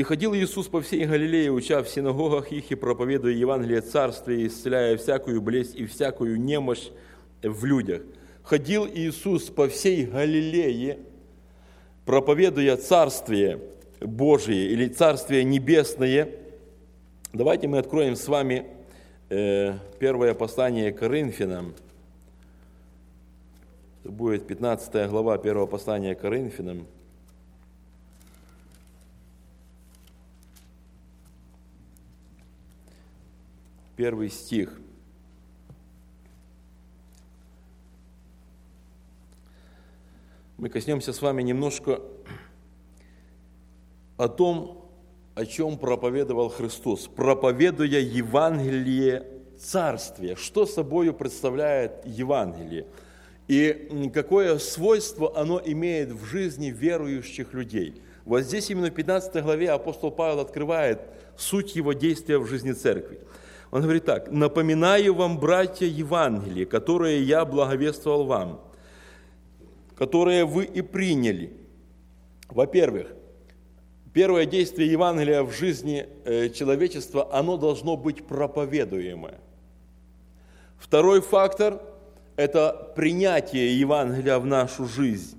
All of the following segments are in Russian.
«И ходил Иисус по всей Галилее, уча в синагогах их и проповедуя Евангелие Царствия, и исцеляя всякую болезнь и всякую немощь в людях». Ходил Иисус по всей Галилее, проповедуя Царствие Божие или Царствие Небесное. Давайте мы откроем с вами первое послание к Коринфянам. Это будет 15 глава первого послания к Коринфянам. Первый стих. Мы коснемся с вами немножко о том, о чем проповедовал Христос, проповедуя Евангелие Царствия. Что собою представляет Евангелие? И какое свойство оно имеет в жизни верующих людей? Вот здесь именно в 15 главе апостол Павел открывает суть его действия в жизни церкви. Он говорит так: «Напоминаю вам, братья, Евангелие, которое я благовествовал вам, которое вы и приняли». Во-первых, первое действие Евангелия в жизни человечества, оно должно быть проповедуемое. Второй фактор – это принятие Евангелия в нашу жизнь.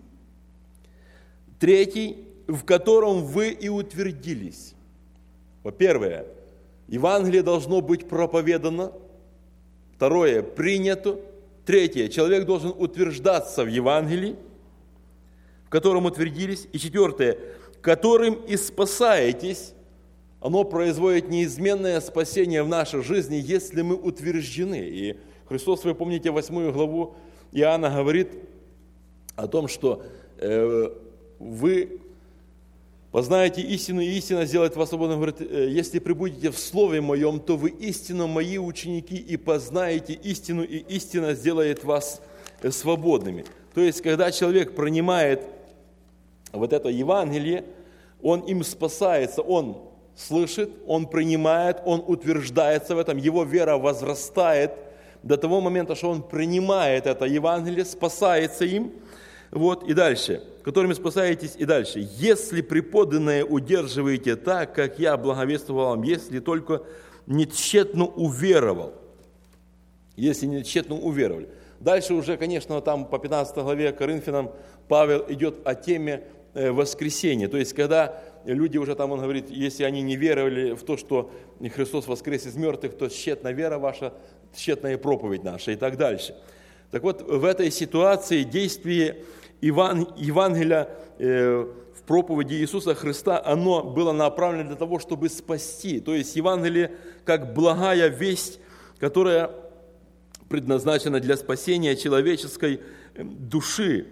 Третий – в котором вы и утвердились. Во-первых, Евангелие должно быть проповедано. Второе – принято. Третье – человек должен утверждаться в Евангелии, в котором утвердились. И четвертое – которым и спасаетесь. Оно производит неизменное спасение в нашей жизни, если мы утверждены. И Христос, вы помните, 8 главу Иоанна говорит о том, что вы познаете истину, и истина сделает вас свободным. Говорит, если пребудете в Слове Моем, то вы истинно Мои ученики, и познаете истину, и истина сделает вас свободными. То есть, когда человек принимает вот это Евангелие, он им спасается, он слышит, он принимает, он утверждается в этом, его вера возрастает до того момента, что он принимает это Евангелие, спасается им. Вот, и дальше, которыми спасаетесь, и дальше. «Если преподанное удерживаете так, как я благовествовал вам, если только не тщетно уверовал». Если не тщетно уверовали. Дальше уже, конечно, там по 15 главе Коринфянам Павел идет о теме воскресения. То есть, когда люди уже там, он говорит, если они не веровали в то, что Христос воскрес из мертвых, то тщетна вера ваша, тщетная проповедь наша и так дальше. Так вот, в этой ситуации действие Евангелия в проповеди Иисуса Христа, оно было направлено для того, чтобы спасти. То есть, Евангелие как благая весть, которая предназначена для спасения человеческой души.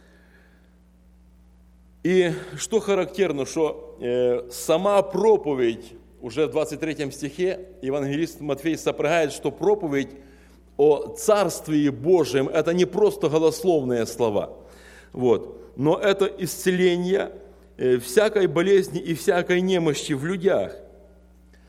И что характерно, что сама проповедь, уже в 23 стихе евангелист Матфей сопрягает, что проповедь о Царствии Божьем – это не просто голословные слова, вот, но это исцеление всякой болезни и всякой немощи в людях.